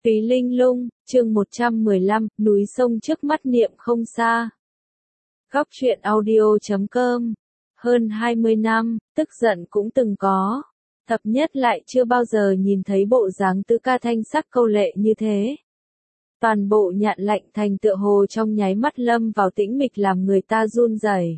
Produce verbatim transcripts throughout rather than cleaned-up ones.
Túy Linh Lung, chương một trăm mười lăm, núi sông trước mắt niệm không xa. Góc truyện audio chấm com. Hơn hai mươi năm, tức giận cũng từng có. Thập nhất lại chưa bao giờ nhìn thấy bộ dáng tứ ca thanh sắc câu lệ như thế. Toàn bộ Nhạn Lạnh Thành tựa hồ trong nháy mắt lâm vào tĩnh mịch làm người ta run rẩy.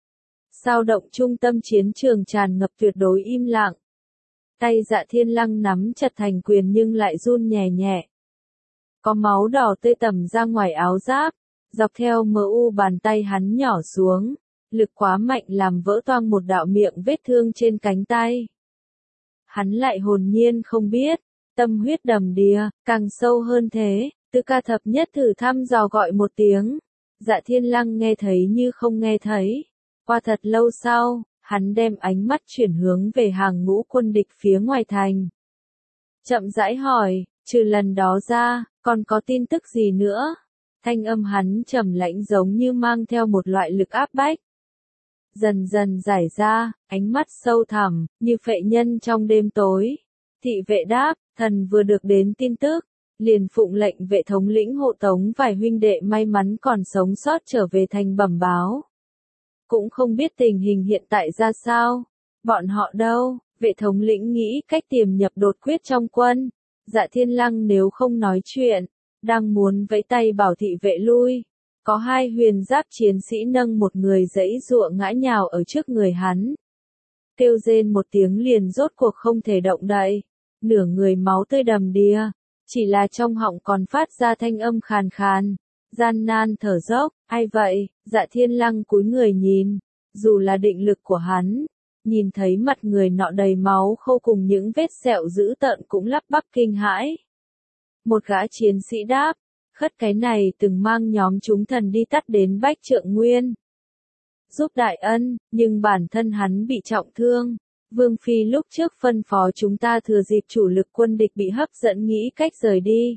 Sao động trung tâm chiến trường tràn ngập tuyệt đối im lặng. Tay Dạ Thiên Lăng nắm chặt thành quyền nhưng lại run nhẹ nhẹ. Có máu đỏ tươi tẩm ra ngoài áo giáp, dọc theo mờ u bàn tay hắn nhỏ xuống, lực quá mạnh làm vỡ toang một đạo miệng vết thương trên cánh tay. Hắn lại hồn nhiên không biết, tâm huyết đầm đìa, càng sâu hơn thế, tứ ca thập nhất thử thăm dò gọi một tiếng. Dạ Thiên Lăng nghe thấy như không nghe thấy. Qua thật lâu sau, hắn đem ánh mắt chuyển hướng về hàng ngũ quân địch phía ngoài thành. Chậm rãi hỏi, trừ lần đó ra, còn có tin tức gì nữa? Thanh âm hắn trầm lãnh giống như mang theo một loại lực áp bách. Dần dần giải ra, ánh mắt sâu thẳm, như phệ nhân trong đêm tối. Thị vệ đáp, thần vừa được đến tin tức, liền phụng lệnh vệ thống lĩnh hộ tống vài huynh đệ may mắn còn sống sót trở về thành bẩm báo. Cũng không biết tình hình hiện tại ra sao. Bọn họ đâu? Vệ thống lĩnh nghĩ cách tiềm nhập đột quyết trong quân. Dạ Thiên Lăng nếu không nói chuyện, đang muốn vẫy tay bảo thị vệ lui. Có hai huyền giáp chiến sĩ nâng một người giãy giụa ngã nhào ở trước người hắn. Kêu rên một tiếng liền rốt cuộc không thể động đậy. Nửa người máu tươi đầm đìa, chỉ là trong họng còn phát ra thanh âm khàn khàn. Gian nan thở dốc, ai vậy? Dạ Thiên Lăng cúi người nhìn, dù là định lực của hắn, nhìn thấy mặt người nọ đầy máu khô cùng những vết sẹo dữ tợn cũng lắp bắp kinh hãi. Một gã chiến sĩ đáp, khất cái này từng mang nhóm chúng thần đi tắt đến Bách Trượng Nguyên. Giúp đại ân, nhưng bản thân hắn bị trọng thương. Vương Phi lúc trước phân phó chúng ta thừa dịp chủ lực quân địch bị hấp dẫn nghĩ cách rời đi.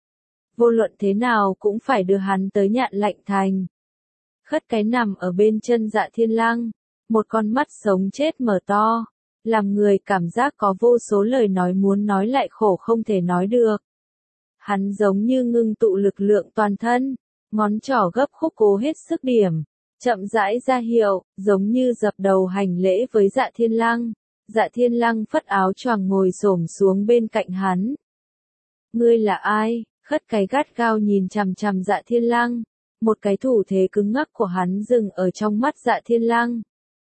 Vô luận thế nào cũng phải đưa hắn tới Nhạn Lạnh Thành. Khất cái nằm ở bên chân Dạ Thiên Lăng, một con mắt sống chết mở to, làm người cảm giác có vô số lời nói muốn nói lại khổ không thể nói được. Hắn giống như ngưng tụ lực lượng toàn thân, ngón trỏ gấp khúc cố hết sức điểm, chậm rãi ra hiệu, giống như dập đầu hành lễ với Dạ Thiên Lăng. Dạ Thiên Lăng phất áo choàng ngồi xổm xuống bên cạnh hắn. Ngươi là ai? Khất cái gắt gao nhìn chằm chằm Dạ Thiên Lăng, một cái thủ thế cứng ngắc của hắn dừng ở trong mắt Dạ Thiên Lăng.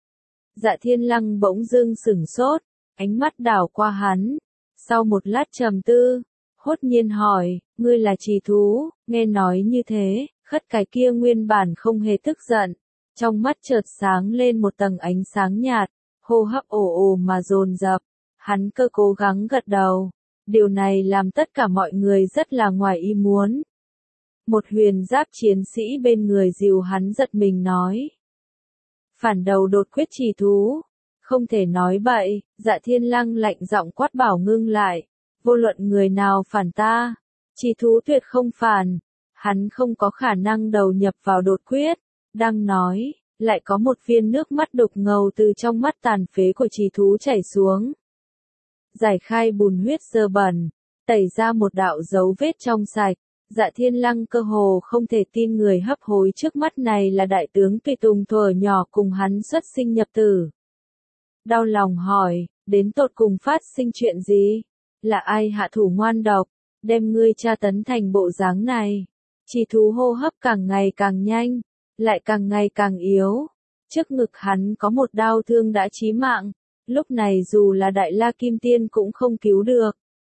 Dạ Thiên Lăng bỗng dưng sửng sốt, ánh mắt đảo qua hắn, sau một lát trầm tư, hốt nhiên hỏi, ngươi là trì thú? Nghe nói như thế, khất cái kia nguyên bản không hề tức giận, trong mắt chợt sáng lên một tầng ánh sáng nhạt, hô hấp ồ ồ mà dồn dập, hắn cơ cố gắng gật đầu. Điều này làm tất cả mọi người rất là ngoài ý muốn. Một huyền giáp chiến sĩ bên người dìu hắn giật mình nói. Phản đầu đột quyết trì thú. Không thể nói bậy, Dạ Thiên Lăng lạnh giọng quát bảo ngưng lại. Vô luận người nào phản ta, trì thú tuyệt không phản. Hắn không có khả năng đầu nhập vào đột quyết. Đang nói, lại có một viên nước mắt đục ngầu từ trong mắt tàn phế của trì thú chảy xuống. Giải khai bùn huyết dơ bẩn, tẩy ra một đạo dấu vết trong sạch. Dạ Thiên Lăng cơ hồ không thể tin người hấp hối trước mắt này là đại tướng Tùy Tùng thuở nhỏ cùng hắn xuất sinh nhập tử. Đau lòng hỏi, đến tột cùng phát sinh chuyện gì? Là ai hạ thủ ngoan độc, đem ngươi tra tấn thành bộ dáng này? Trì thú hô hấp càng ngày càng nhanh, lại càng ngày càng yếu. Trước ngực hắn có một đau thương đã chí mạng. Lúc này dù là Đại La Kim Tiên cũng không cứu được.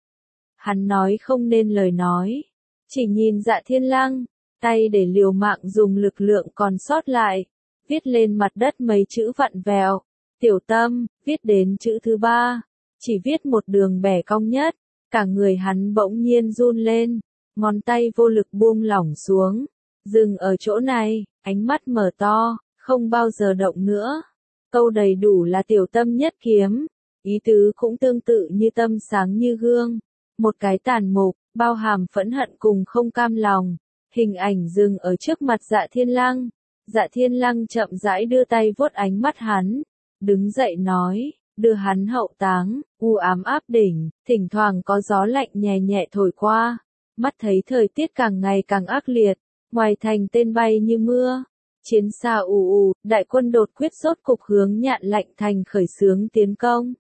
Hắn nói không nên lời nói. Chỉ nhìn Dạ Thiên Lăng, tay để liều mạng dùng lực lượng còn sót lại. Viết lên mặt đất mấy chữ vặn vẹo. Tiểu tâm, viết đến chữ thứ ba. Chỉ viết một đường bẻ cong nhất. Cả người hắn bỗng nhiên run lên. Ngón tay vô lực buông lỏng xuống. Dừng ở chỗ này, ánh mắt mở to, không bao giờ động nữa. Câu đầy đủ là tiểu tâm nhất kiếm, ý tứ cũng tương tự như tâm sáng như gương, một cái tàn mục, bao hàm phẫn hận cùng không cam lòng, hình ảnh dừng ở trước mặt Dạ Thiên Lăng. Dạ Thiên Lăng chậm rãi đưa tay vuốt ánh mắt hắn, đứng dậy nói, đưa hắn hậu táng. U ám áp đỉnh, thỉnh thoảng có gió lạnh nhẹ nhẹ thổi qua, Mắt thấy thời tiết càng ngày càng ác liệt, ngoài thành tên bay như mưa. Chiến xa ù ù, đại quân đột quyết rốt cục hướng Nhạn Lạnh thành khởi xướng tiến công.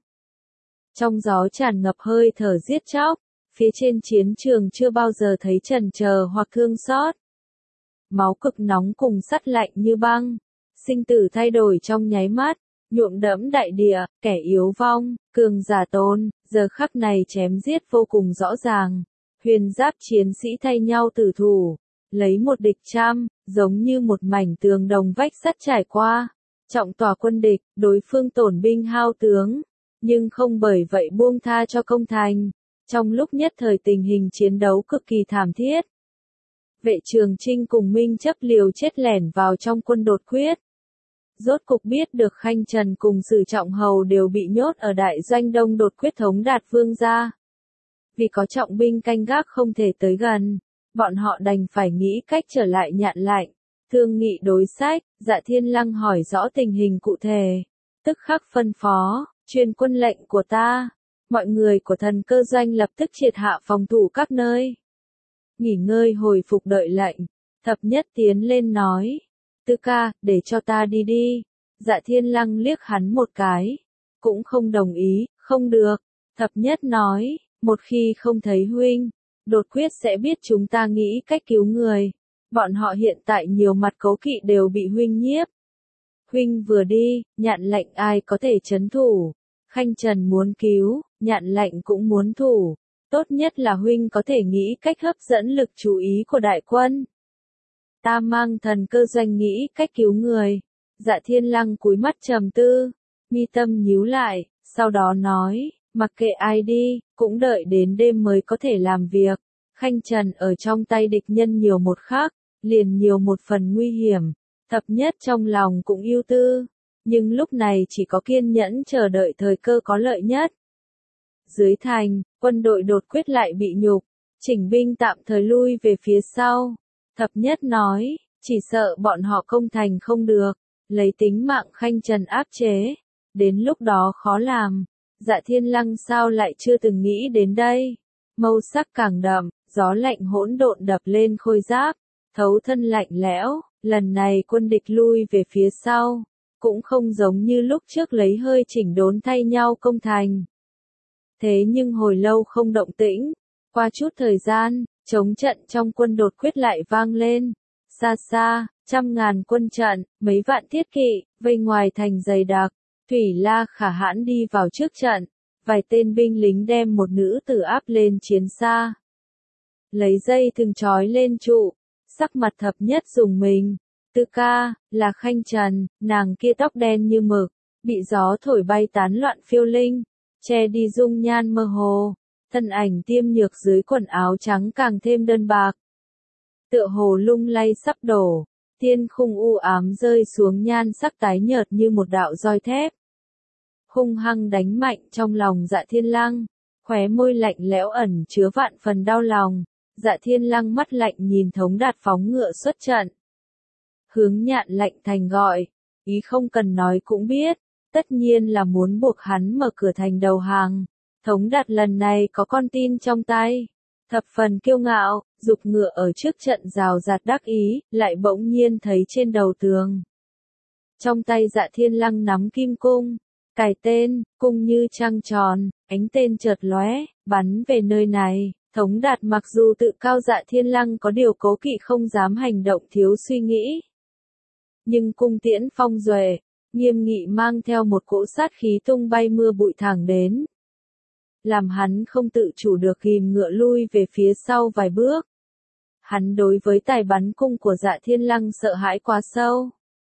Trong gió tràn ngập hơi thở giết chóc, phía trên chiến trường chưa bao giờ thấy chần chờ hoặc thương xót. Máu cực nóng cùng sắt lạnh như băng, sinh tử thay đổi trong nháy mắt, nhuộm đẫm đại địa, kẻ yếu vong, cường giả tôn, giờ khắc này chém giết vô cùng rõ ràng. Huyền giáp chiến sĩ thay nhau tử thủ, lấy một địch trăm, giống như một mảnh tường đồng vách sắt trải qua, trọng tỏa quân địch, đối phương tổn binh hao tướng, nhưng không bởi vậy buông tha cho công thành. Trong lúc nhất thời tình hình chiến đấu cực kỳ thảm thiết, Vệ Trường Chinh cùng Minh Chấp liều chết lẻn vào trong quân đột quyết. Rốt cục biết được Khanh Trần cùng Sử Trọng Hầu đều bị nhốt ở đại doanh Đông đột quyết thống đạt vương gia. Vì có trọng binh canh gác không thể tới gần, bọn họ đành phải nghĩ cách trở lại Nhạn Lạnh, thương nghị đối sách. Dạ Thiên Lăng hỏi rõ tình hình cụ thể, tức khắc phân phó, truyền quân lệnh của ta, mọi người của Thần Cơ doanh lập tức triệt hạ phòng thủ các nơi. Nghỉ ngơi hồi phục đợi lệnh, Thập Nhất tiến lên nói, Tư ca, để cho ta đi đi. Dạ Thiên Lăng liếc hắn một cái, cũng không đồng ý, không được. Thập Nhất nói, một khi không thấy huynh, đột quyết sẽ biết chúng ta nghĩ cách cứu người. Bọn họ hiện tại nhiều mặt cấu kỵ đều bị huynh nhiếp. Huynh vừa đi, Nhạn Lạnh ai có thể trấn thủ. Khanh Trần muốn cứu, Nhạn Lạnh cũng muốn thủ. Tốt nhất là huynh có thể nghĩ cách hấp dẫn lực chú ý của đại quân. Ta mang Thần Cơ doanh nghĩ cách cứu người. Dạ Thiên Lăng cúi mắt trầm tư, mi tâm nhíu lại, sau đó nói, mặc kệ ai đi, cũng đợi đến đêm mới có thể làm việc. Khanh Trần ở trong tay địch nhân nhiều một khắc, liền nhiều một phần nguy hiểm. Thập Nhất trong lòng cũng ưu tư, nhưng lúc này chỉ có kiên nhẫn chờ đợi thời cơ có lợi nhất. Dưới thành, quân đội đột quyết lại bị nhục, chỉnh binh tạm thời lui về phía sau. Thập Nhất nói, chỉ sợ bọn họ công thành không được, lấy tính mạng Khanh Trần áp chế, đến lúc đó khó làm. Dạ Thiên Lăng sao lại chưa từng nghĩ đến đây? Màu sắc càng đậm, gió lạnh hỗn độn đập lên khôi giáp, thấu thân lạnh lẽo. Lần này quân địch lui về phía sau, cũng không giống như lúc trước lấy hơi chỉnh đốn thay nhau công thành. Thế nhưng hồi lâu không động tĩnh, qua chút thời gian, chống trận trong quân đột quyết lại vang lên. Xa xa, trăm ngàn quân trận, mấy vạn thiết kỵ, vây ngoài thành dày đặc. Thủy La Khả Hãn đi vào trước trận, vài tên binh lính đem một nữ tử áp lên chiến xa. Lấy dây thừng trói lên trụ, sắc mặt Thập Nhất dùng mình. Tư ca, là Khanh Trần, nàng kia tóc đen như mực, bị gió thổi bay tán loạn phiêu linh, che đi dung nhan mơ hồ, thân ảnh tiêm nhược dưới quần áo trắng càng thêm đơn bạc. Tựa hồ lung lay sắp đổ, thiên khung u ám rơi xuống nhan sắc tái nhợt như một đạo roi thép. Hung hăng đánh mạnh trong lòng Dạ Thiên Lăng, khóe môi lạnh lẽo ẩn chứa vạn phần đau lòng. Dạ Thiên Lăng mắt lạnh nhìn Thống Đạt phóng ngựa xuất trận. Hướng Nhạn Lạnh thành gọi, ý không cần nói cũng biết, tất nhiên là muốn buộc hắn mở cửa thành đầu hàng. Thống Đạt lần này có con tin trong tay, thập phần kiêu ngạo, giục ngựa ở trước trận rào rạt đắc ý, lại bỗng nhiên thấy trên đầu tường. Trong tay Dạ Thiên Lăng nắm kim cung, cài tên, cung như trăng tròn, ánh tên chợt lóe, bắn về nơi này. Thống Đạt mặc dù tự cao Dạ Thiên Lăng có điều cố kỵ không dám hành động thiếu suy nghĩ. Nhưng cung tiễn phong duệ, nghiêm nghị mang theo một cỗ sát khí tung bay mưa bụi thẳng đến. Làm hắn không tự chủ được ghim ngựa lui về phía sau vài bước. Hắn đối với tài bắn cung của Dạ Thiên Lăng sợ hãi quá sâu.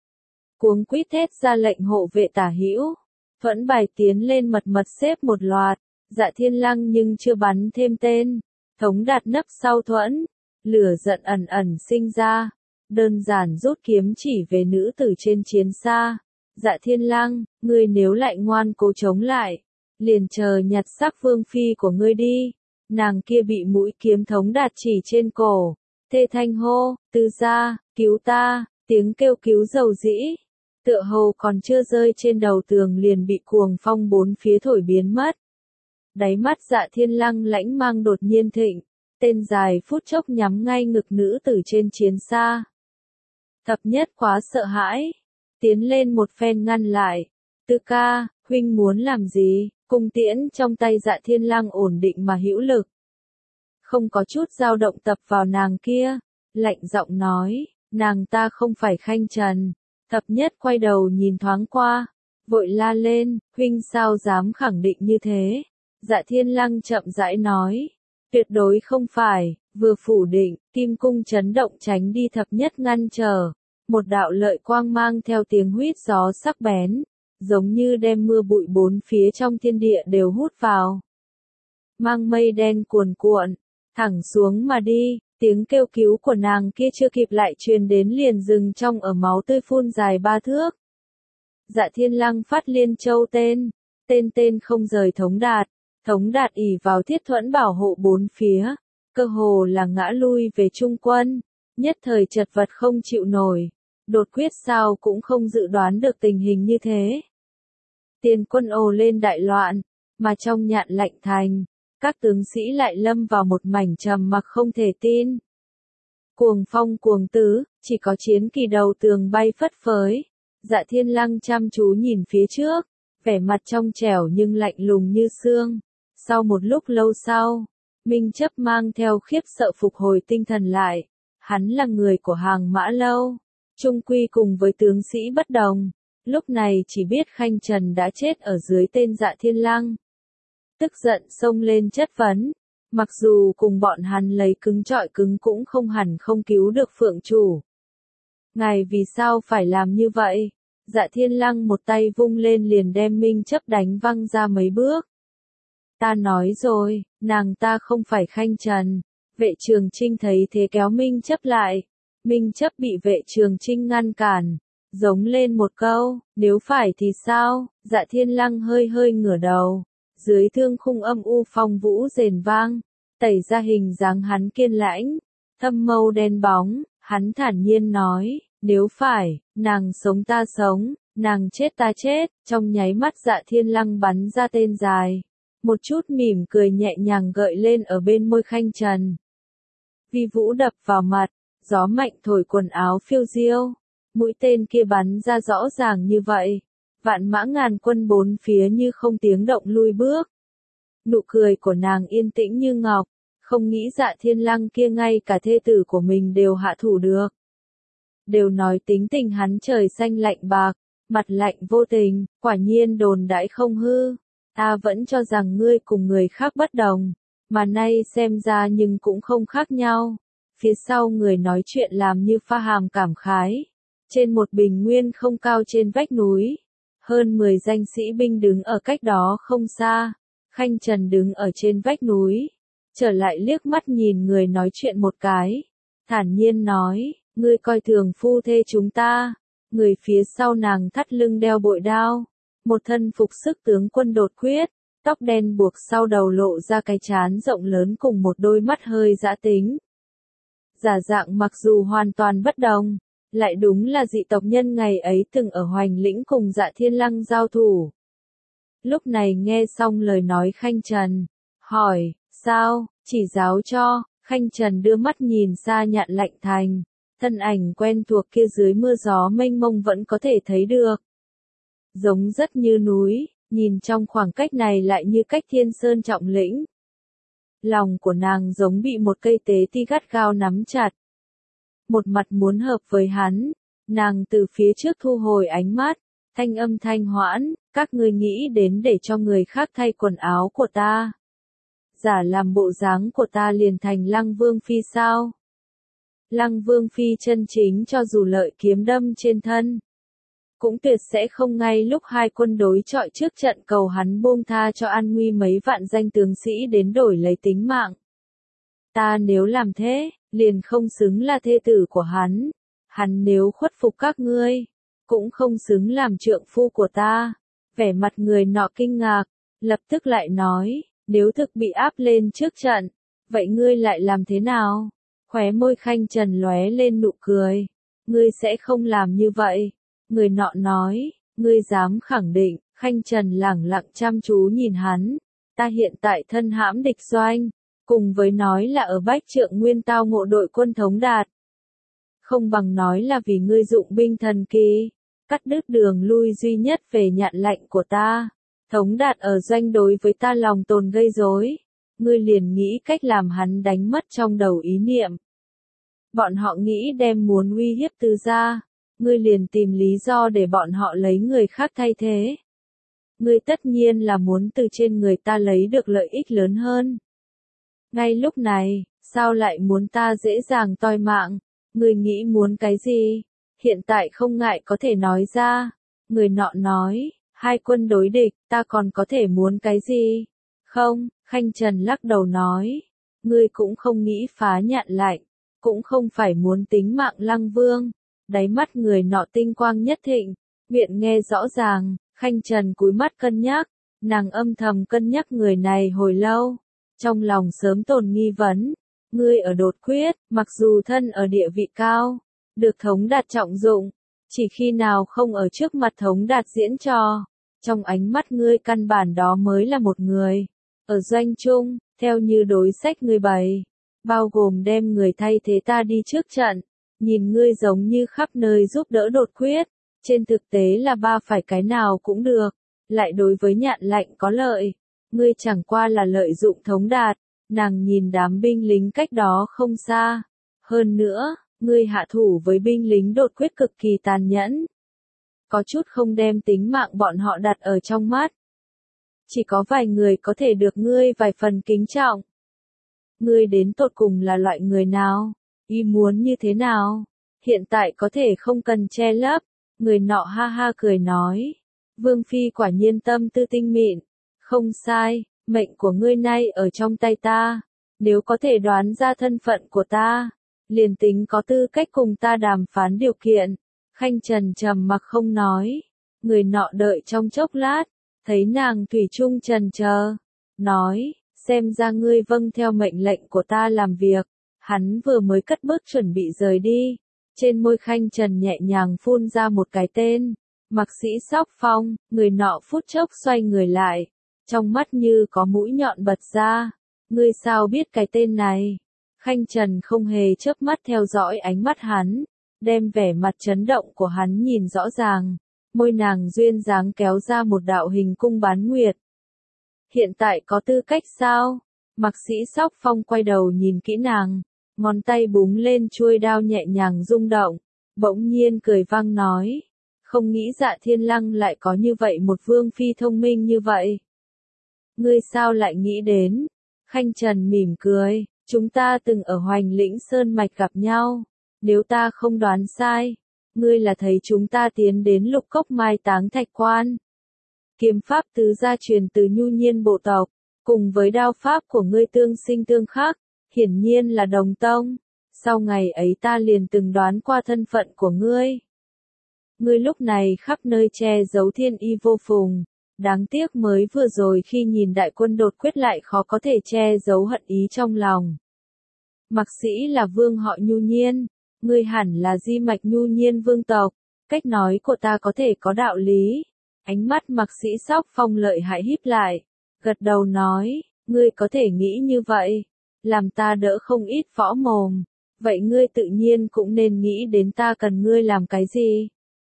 Cuống quýt thét ra lệnh hộ vệ tả hữu, thuẫn bài tiến lên mật mật xếp một loạt. Dạ Thiên Lăng nhưng chưa bắn thêm tên. Thống Đạt nấp sau thuẫn, lửa giận ẩn ẩn sinh ra, đơn giản rút kiếm chỉ về nữ tử trên chiến xa. Dạ Thiên Lăng, ngươi nếu lại ngoan cố chống lại, liền chờ nhặt xác vương phi của ngươi đi. Nàng kia bị mũi kiếm Thống Đạt chỉ trên cổ, thê thanh hô, Tư gia, cứu ta, tiếng kêu cứu dầu dĩ, tựa hồ còn chưa rơi trên đầu tường liền bị cuồng phong bốn phía thổi biến mất. Đáy mắt Dạ Thiên Lăng lãnh mang đột nhiên thịnh, Tên dài phút chốc nhắm ngay ngực nữ tử trên chiến xa. Thập nhất quá sợ hãi, tiến lên một phen ngăn lại. Tư ca, huynh muốn làm gì? Cung tiễn trong tay Dạ Thiên Lăng ổn định mà hữu lực. Không có chút dao động tập vào nàng kia, lạnh giọng nói, nàng ta không phải Khanh Trần. Thập nhất quay đầu nhìn thoáng qua, vội la lên, huynh sao dám khẳng định như thế? Dạ Thiên Lăng chậm rãi nói, tuyệt đối không phải, vừa phủ định, kim cung chấn động tránh đi thập nhất ngăn trở. Một đạo lợi quang mang theo tiếng huýt gió sắc bén, giống như đem mưa bụi bốn phía trong thiên địa đều hút vào. Mang mây đen cuồn cuộn, thẳng xuống mà đi, tiếng kêu cứu của nàng kia chưa kịp lại truyền đến liền dừng trong ở máu tươi phun dài ba thước. Dạ Thiên Lăng phát liên châu tên, tên tên không rời Thống Đạt, Thống Đạt ỷ vào thiết thuẫn bảo hộ bốn phía, cơ hồ là ngã lui về trung quân, nhất thời chật vật không chịu nổi, đột quyết sao cũng không dự đoán được tình hình như thế. Tiền quân ồ lên đại loạn, mà trong Nhạn Lạnh thành, các tướng sĩ lại lâm vào một mảnh trầm mặc không thể tin. Cuồng phong cuồng tứ, chỉ có chiến kỳ đầu tường bay phất phới. Dạ Thiên Lăng chăm chú nhìn phía trước, vẻ mặt trong trẻo nhưng lạnh lùng như xương. Sau một lúc lâu sau, Minh Chấp mang theo khiếp sợ phục hồi tinh thần lại. Hắn là người của Hàng Mã Lâu, chung quy cùng với tướng sĩ bất đồng. Lúc này chỉ biết Khanh Trần đã chết ở dưới tên Dạ Thiên Lăng. Tức giận xông lên chất vấn, mặc dù cùng bọn hắn lấy cứng trọi cứng cũng không hẳn không cứu được Phượng Chủ. Ngài vì sao phải làm như vậy? Dạ Thiên Lăng một tay vung lên liền đem Minh Chấp đánh văng ra mấy bước. Ta nói rồi, nàng ta không phải Khanh Trần. Vệ Trường Chinh thấy thế kéo Minh Chấp lại. Minh Chấp bị Vệ Trường Chinh ngăn cản, giống lên một câu, nếu phải thì sao? Dạ Thiên Lăng hơi hơi ngửa đầu, dưới thương khung âm u phong vũ rền vang, tẩy ra hình dáng hắn kiên lãnh, thâm mâu đen bóng, hắn thản nhiên nói, nếu phải, nàng sống ta sống, nàng chết ta chết. Trong nháy mắt Dạ Thiên Lăng bắn ra tên dài, một chút mỉm cười nhẹ nhàng gợi lên ở bên môi Khanh Trần. Vi vũ đập vào mặt, gió mạnh thổi quần áo phiêu diêu, mũi tên kia bắn ra rõ ràng như vậy. Vạn mã ngàn quân bốn phía như không tiếng động lui bước. Nụ cười của nàng yên tĩnh như ngọc, không nghĩ Dạ Thiên Lăng kia ngay cả thê tử của mình đều hạ thủ được. Đều nói tính tình hắn trời xanh lạnh bạc, mặt lạnh vô tình, quả nhiên đồn đãi không hư. Ta vẫn cho rằng ngươi cùng người khác bất đồng, mà nay xem ra nhưng cũng không khác nhau. Phía sau người nói chuyện làm như pha hàm cảm khái. Trên một bình nguyên không cao trên vách núi, hơn mười danh sĩ binh đứng ở cách đó không xa. Khanh Trần đứng ở trên vách núi, trở lại liếc mắt nhìn người nói chuyện một cái, thản nhiên nói, ngươi coi thường phu thê chúng ta. Người phía sau nàng thắt lưng đeo bội đao, một thân phục sức tướng quân đột quyết, tóc đen buộc sau đầu lộ ra cái trán rộng lớn cùng một đôi mắt hơi dã tính. Giả dạng mặc dù hoàn toàn bất đồng, lại đúng là dị tộc nhân ngày ấy từng ở Hoành Lĩnh cùng Dạ Thiên Lăng giao thủ. Lúc này nghe xong lời nói Khanh Trần, hỏi, sao, chỉ giáo cho. Khanh Trần đưa mắt nhìn xa Nhạn Lạnh thành, thân ảnh quen thuộc kia dưới mưa gió mênh mông vẫn có thể thấy được. Giống rất như núi, nhìn trong khoảng cách này lại như cách thiên sơn trọng lĩnh. Lòng của nàng giống bị một cây tế ti gắt gao nắm chặt. Một mặt muốn hợp với hắn, nàng từ phía trước thu hồi ánh mắt, thanh âm thanh hoãn, các ngươi nghĩ đến để cho người khác thay quần áo của ta. Giả làm bộ dáng của ta liền thành Lăng Vương Phi sao? Lăng Vương Phi chân chính cho dù lợi kiếm đâm trên thân, cũng tuyệt sẽ không ngay lúc hai quân đối chọi trước trận cầu hắn buông tha cho an nguy mấy vạn danh tướng sĩ đến đổi lấy tính mạng. Ta nếu làm thế, liền không xứng là thê tử của hắn. Hắn nếu khuất phục các ngươi, cũng không xứng làm trượng phu của ta. Vẻ mặt người nọ kinh ngạc, lập tức lại nói, nếu thực bị áp lên trước trận, vậy ngươi lại làm thế nào? Khóe môi Khanh Trần lóe lên nụ cười, ngươi sẽ không làm như vậy. Người nọ nói, ngươi dám khẳng định. Khanh Trần lẳng lặng chăm chú nhìn hắn, ta hiện tại thân hãm địch doanh, cùng với nói là ở Bách Trượng Nguyên tao ngộ đội quân Tống Đạt. Không bằng nói là vì ngươi dụng binh thần kỳ, cắt đứt đường lui duy nhất về nhận lệnh của ta. Tống Đạt ở doanh đối với ta lòng tồn gây rối, ngươi liền nghĩ cách làm hắn đánh mất trong đầu ý niệm. Bọn họ nghĩ đem muốn uy hiếp Từ gia, ngươi liền tìm lý do để bọn họ lấy người khác thay thế. Ngươi tất nhiên là muốn từ trên người ta lấy được lợi ích lớn hơn. Ngay lúc này, sao lại muốn ta dễ dàng toi mạng? Ngươi nghĩ muốn cái gì? Hiện tại không ngại có thể nói ra. Người nọ nói, hai quân đối địch, ta còn có thể muốn cái gì? Không, Khanh Trần lắc đầu nói, ngươi cũng không nghĩ phá nhạn lạnh, cũng không phải muốn tính mạng Lăng Vương. Đáy mắt người nọ tinh quang nhất thịnh, miệng nghe rõ ràng, Khanh Trần cúi mắt cân nhắc, nàng âm thầm cân nhắc người này hồi lâu, trong lòng sớm tồn nghi vấn, ngươi ở đột quyết, mặc dù thân ở địa vị cao, được Tống Đạt trọng dụng, chỉ khi nào không ở trước mặt Tống Đạt diễn trò, trong ánh mắt ngươi căn bản đó mới là một người. Ở doanh trung, theo như đối sách ngươi bày, bao gồm đem người thay thế ta đi trước trận, nhìn ngươi giống như khắp nơi giúp đỡ đột quyết, trên thực tế là ba phải cái nào cũng được, lại đối với nhạn lạnh có lợi, ngươi chẳng qua là lợi dụng Tống Đạt, nàng nhìn đám binh lính cách đó không xa, hơn nữa, ngươi hạ thủ với binh lính đột quyết cực kỳ tàn nhẫn, có chút không đem tính mạng bọn họ đặt ở trong mắt. Chỉ có vài người có thể được ngươi vài phần kính trọng. Ngươi đến tột cùng là loại người nào? Ý muốn như thế nào? Hiện tại có thể không cần che lấp. Người nọ ha ha cười nói. Vương Phi quả nhiên tâm tư tinh mịn. Không sai, mệnh của ngươi nay ở trong tay ta. Nếu có thể đoán ra thân phận của ta, liền tính có tư cách cùng ta đàm phán điều kiện. Khanh Trần trầm mặc không nói. Người nọ đợi trong chốc lát, thấy nàng thủy chung trần chờ, nói, xem ra ngươi vâng theo mệnh lệnh của ta làm việc. Hắn vừa mới cất bước chuẩn bị rời đi, trên môi Khanh Trần nhẹ nhàng phun ra một cái tên, Mạc Sĩ Sóc Phong. Người nọ phút chốc xoay người lại, trong mắt như có mũi nhọn bật ra, ngươi sao biết cái tên này? Khanh Trần không hề chớp mắt theo dõi ánh mắt hắn, đem vẻ mặt chấn động của hắn nhìn rõ ràng, môi nàng duyên dáng kéo ra một đạo hình cung bán nguyệt. Hiện tại có tư cách sao? Mạc Sĩ Sóc Phong quay đầu nhìn kỹ nàng, ngón tay búng lên chuôi đao nhẹ nhàng rung động, bỗng nhiên cười vang nói, không nghĩ Dạ Thiên Lăng lại có như vậy một vương phi thông minh như vậy. Ngươi sao lại nghĩ đến? Khanh Trần mỉm cười, chúng ta từng ở Hoành Lĩnh Sơn Mạch gặp nhau, nếu ta không đoán sai, ngươi là thấy chúng ta tiến đến Lục Cốc mai táng Thạch Quan. Kiếm pháp tứ gia truyền từ Nhu Nhiên bộ tộc, cùng với đao pháp của ngươi tương sinh tương khắc, hiển nhiên là đồng tông. Sau ngày ấy ta liền từng đoán qua thân phận của ngươi. Ngươi lúc này khắp nơi che giấu thiên y vô phùng, đáng tiếc mới vừa rồi khi nhìn đại quân đột quyết lại khó có thể che giấu hận ý trong lòng. Mạc Sĩ là vương họ Nhu Nhiên, ngươi hẳn là di mạch Nhu Nhiên vương tộc, cách nói của ta có thể có đạo lý. Ánh mắt Mạc Sĩ Sóc Phong lợi hại híp lại, gật đầu nói, ngươi có thể nghĩ như vậy, làm ta đỡ không ít võ mồm, vậy ngươi tự nhiên cũng nên nghĩ đến ta cần ngươi làm cái gì.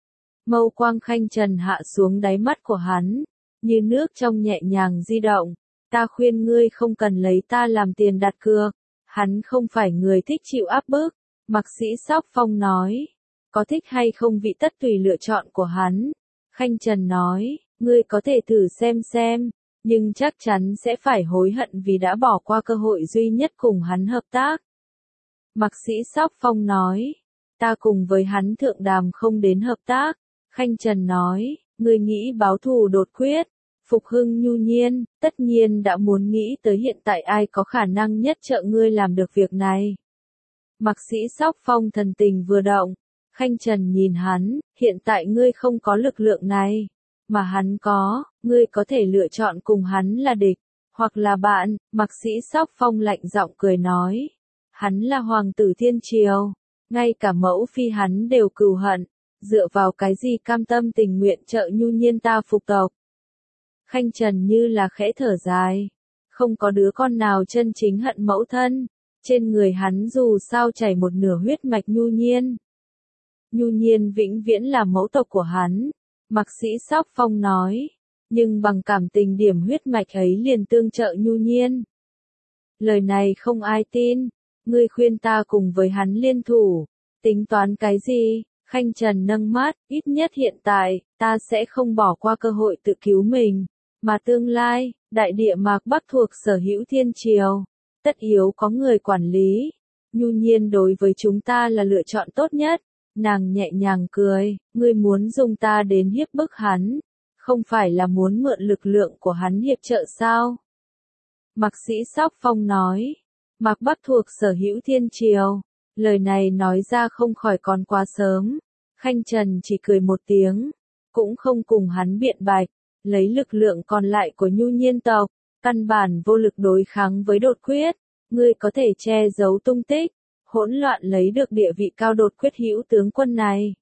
Mâu quang Khanh Trần hạ xuống đáy mắt của hắn, như nước trong nhẹ nhàng di động, ta khuyên ngươi không cần lấy ta làm tiền đặt cược, hắn không phải người thích chịu áp bức, Mạc Sĩ Sóc Phong nói, có thích hay không vị tất tùy lựa chọn của hắn. Khanh Trần nói, ngươi có thể thử xem xem, nhưng chắc chắn sẽ phải hối hận vì đã bỏ qua cơ hội duy nhất cùng hắn hợp tác. Mạc Sĩ Sóc Phong nói, ta cùng với hắn thượng đàm không đến hợp tác. Khanh Trần nói, ngươi nghĩ báo thù đột quyết, phục hưng Nhu Nhiên, tất nhiên đã muốn nghĩ tới hiện tại ai có khả năng nhất trợ ngươi làm được việc này. Mạc Sĩ Sóc Phong thần tình vừa động, Khanh Trần nhìn hắn, hiện tại ngươi không có lực lượng này, mà hắn có, ngươi có thể lựa chọn cùng hắn là địch, hoặc là bạn. Mạc Sĩ Sóc Phong lạnh giọng cười nói, hắn là hoàng tử thiên triều, ngay cả mẫu phi hắn đều cừu hận, dựa vào cái gì cam tâm tình nguyện trợ Nhu Nhiên ta phục tộc. Khanh Trần như là khẽ thở dài, Không có đứa con nào chân chính hận mẫu thân, trên người hắn dù sao chảy một nửa huyết mạch Nhu Nhiên. Nhu Nhiên vĩnh viễn là mẫu tộc của hắn, Mạc Sĩ Sóc Phong nói, nhưng bằng cảm tình điểm huyết mạch ấy liền tương trợ Nhu Nhiên. Lời này không ai tin, ngươi khuyên ta cùng với hắn liên thủ, tính toán cái gì? Khanh Trần nâng mắt, ít nhất hiện tại, ta sẽ không bỏ qua cơ hội tự cứu mình, mà tương lai, đại địa Mạc Bắc thuộc sở hữu thiên triều, tất yếu có người quản lý. Nhu Nhiên đối với chúng ta là lựa chọn tốt nhất. Nàng nhẹ nhàng cười, ngươi muốn dùng ta đến hiếp bức hắn, không phải là muốn mượn lực lượng của hắn hiệp trợ sao? Mạc Sĩ Sóc Phong nói, Mạc Bắc thuộc sở hữu thiên triều, lời này nói ra không khỏi còn quá sớm. Khanh Trần chỉ cười một tiếng, cũng không cùng hắn biện bạch, lấy lực lượng còn lại của Nhu Nhiên tộc, căn bản vô lực đối kháng với đột quyết, ngươi có thể che giấu tung tích, hỗn loạn lấy được địa vị cao đột quyết hữu tướng quân này.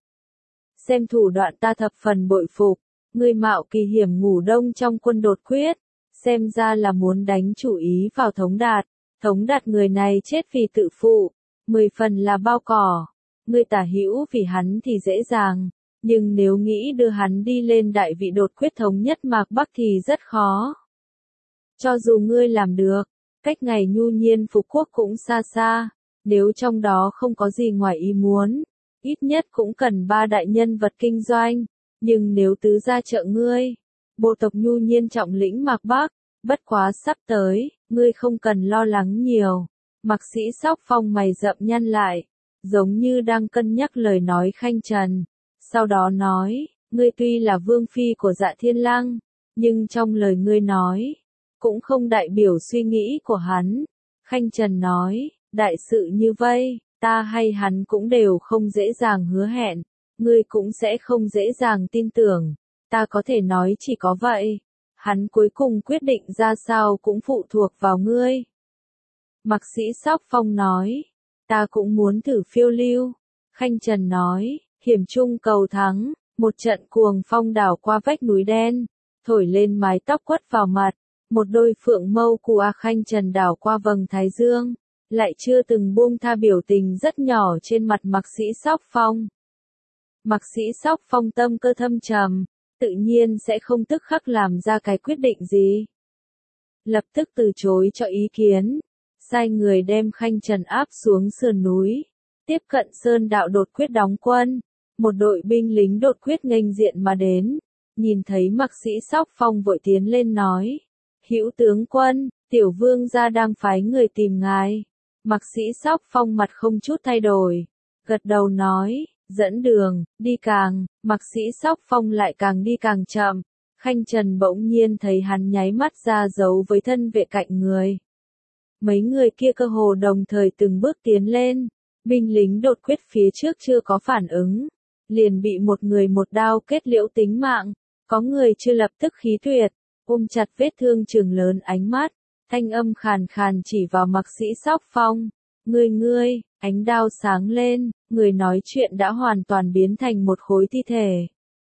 Xem thủ đoạn ta thập phần bội phục, ngươi mạo kỳ hiểm ngủ đông trong quân đột quyết, xem ra là muốn đánh chủ ý vào Thống Đạt, Thống Đạt người này chết vì tự phụ, mười phần là bao cỏ, ngươi tả hữu vì hắn thì dễ dàng, nhưng nếu nghĩ đưa hắn đi lên đại vị đột quyết thống nhất Mạc Bắc thì rất khó. Cho dù ngươi làm được, cách ngày Nhu Nhiên phục quốc cũng xa xa. Nếu trong đó không có gì ngoài ý muốn, ít nhất cũng cần ba đại nhân vật kinh doanh, nhưng nếu tứ gia trợ ngươi, bộ tộc Nhu Nhiên trọng lĩnh Mạc Bắc, bất quá sắp tới, ngươi không cần lo lắng nhiều. Mạc Sĩ Sóc Phong mày rậm nhăn lại, giống như đang cân nhắc lời nói Khanh Trần, sau đó nói, ngươi tuy là vương phi của Dạ Thiên Lăng, nhưng trong lời ngươi nói, cũng không đại biểu suy nghĩ của hắn. Khanh Trần nói, đại sự như vây, ta hay hắn cũng đều không dễ dàng hứa hẹn, ngươi cũng sẽ không dễ dàng tin tưởng, ta có thể nói chỉ có vậy, hắn cuối cùng quyết định ra sao cũng phụ thuộc vào ngươi. Mạc Sĩ Sóc Phong nói, ta cũng muốn thử phiêu lưu. Khanh Trần nói, hiểm trung cầu thắng, một trận cuồng phong đảo qua vách núi đen, thổi lên mái tóc quất vào mặt, một đôi phượng mâu của Khanh Trần đảo qua vầng thái dương, lại chưa từng buông tha biểu tình rất nhỏ trên mặt Mạc Sĩ Sóc Phong. Mạc Sĩ Sóc Phong tâm cơ thâm trầm, tự nhiên sẽ không tức khắc làm ra cái quyết định gì. Lập tức từ chối cho ý kiến, sai người đem Khanh Trần áp xuống sườn núi, tiếp cận sơn đạo đột quyết đóng quân, một đội binh lính đột quyết nghênh diện mà đến, nhìn thấy Mạc Sĩ Sóc Phong vội tiến lên nói, hữu tướng quân, tiểu vương gia đang phái người tìm ngài. Mạc Sĩ Sóc Phong mặt không chút thay đổi, gật đầu nói, dẫn đường, đi càng, Mạc Sĩ Sóc Phong lại càng đi càng chậm, Khanh Trần bỗng nhiên thấy hắn nháy mắt ra dấu với thân vệ cạnh người. Mấy người kia cơ hồ đồng thời từng bước tiến lên, binh lính đột quyết phía trước chưa có phản ứng, liền bị một người một đao kết liễu tính mạng, có người chưa lập tức khí tuyệt, ôm chặt vết thương chừng lớn ánh mắt. Thanh âm khàn khàn chỉ vào Mạc Sĩ Sóc Phong, ngươi ngươi, ánh đao sáng lên, người nói chuyện đã hoàn toàn biến thành một khối thi thể.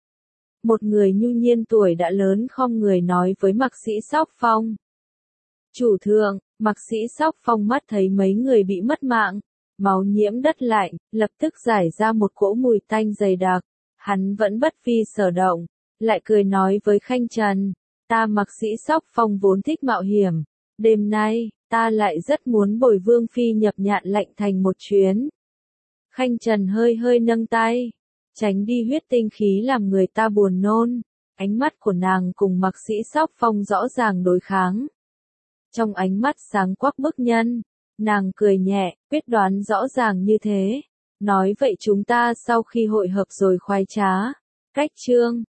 Một người Nhu Nhiên tuổi đã lớn khom người nói với Mạc Sĩ Sóc Phong. Chủ thượng, Mạc Sĩ Sóc Phong mắt thấy mấy người bị mất mạng, máu nhiễm đất lạnh, lập tức giải ra một cỗ mùi tanh dày đặc, hắn vẫn bất vi sở động, lại cười nói với Khanh Trần, ta Mạc Sĩ Sóc Phong vốn thích mạo hiểm. Đêm nay, ta lại rất muốn bồi vương phi nhập nhạn lạnh thành một chuyến. Khanh Trần hơi hơi nâng tay, tránh đi huyết tinh khí làm người ta buồn nôn. Ánh mắt của nàng cùng Mạc Sĩ Sóc Phong rõ ràng đối kháng. Trong ánh mắt sáng quắc bức nhân, nàng cười nhẹ, quyết đoán rõ ràng như thế. Nói vậy chúng ta sau khi hội hợp rồi khoái trá. Cách chương